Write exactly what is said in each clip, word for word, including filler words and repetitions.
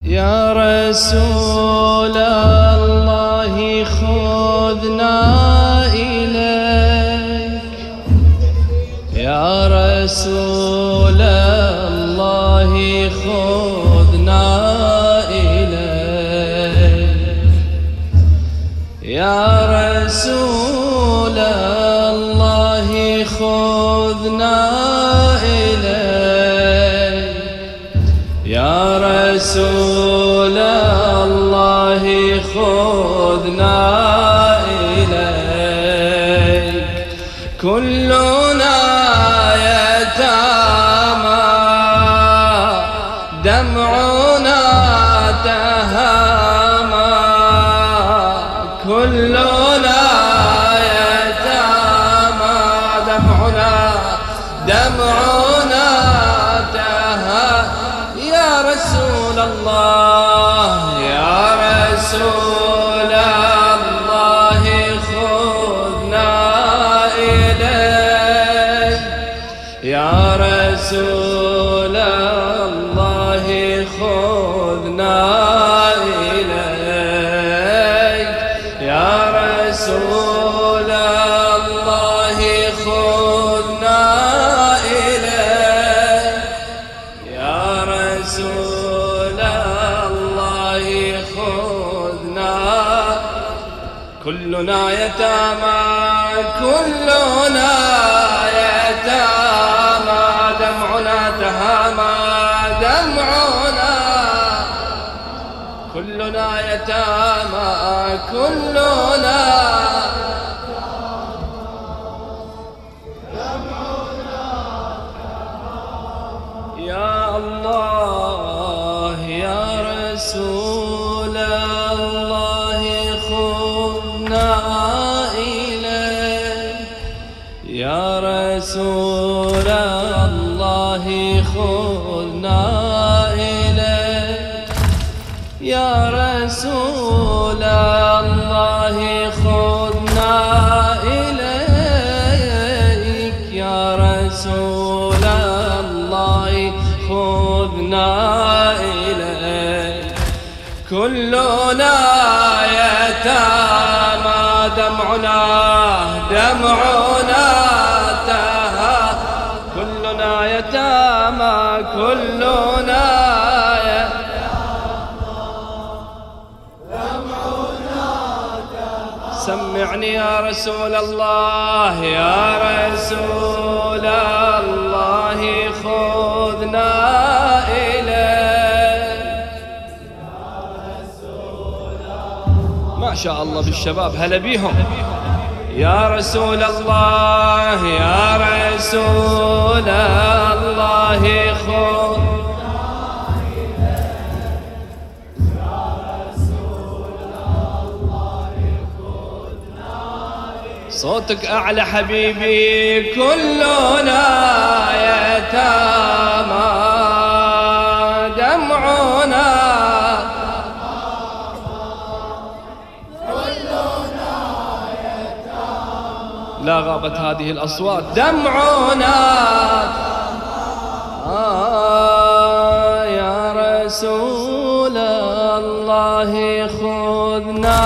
يا رسول الله خذنا إليك، يا رسول الله خذنا إليك، يا رسول الله خذنا إليك، يا رسول الله خذنا إليك. كلنا يتامى دمعنا تهامى، كلنا يتامى دمعنا دمعنا تهامى. يا رسول الله يا رسول الله خذنا إليك، يا رسول الله خذنا إليك، يا رسول الله خذنا إليك، يا رسول الله خذنا. كلنا يتامى كلنا يتامى دمعنا تهامى دمعنا، كلنا يتامى كلنا يا الله يا رسول الله خذنا إليك، يا رسول الله خذنا إليك، يا رسول الله خذنا إليك، يا رسول الله خذنا إليك. كلنا يتامى دمعنا دمعنا تها، كلنا يتامى كلنا يتامى دمعنا تها. سمعني يا رسول الله يا رسول الله خذنا إليك، ما شاء الله بالشباب هلا بيهم. يا رسول الله يا رسول الله خذنا إليك، يا رسول الله خذنا إليك. صوتك أعلى حبيبي. كلنا يتامى دمعنا لا غابت هذه الأصوات دمعنا آه يا رسول الله خذنا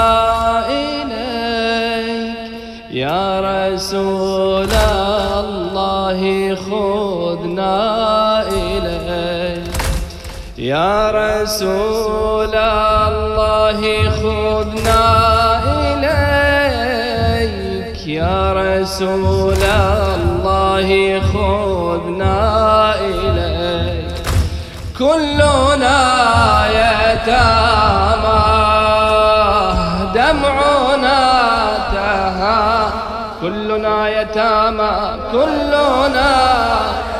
إليك، يا رسول الله خذنا إليك، يا رسول الله خذنا إليك، يا رسول الله خذنا إليك. كلنا يتامى دمعنا تها، كلنا يتامى كلنا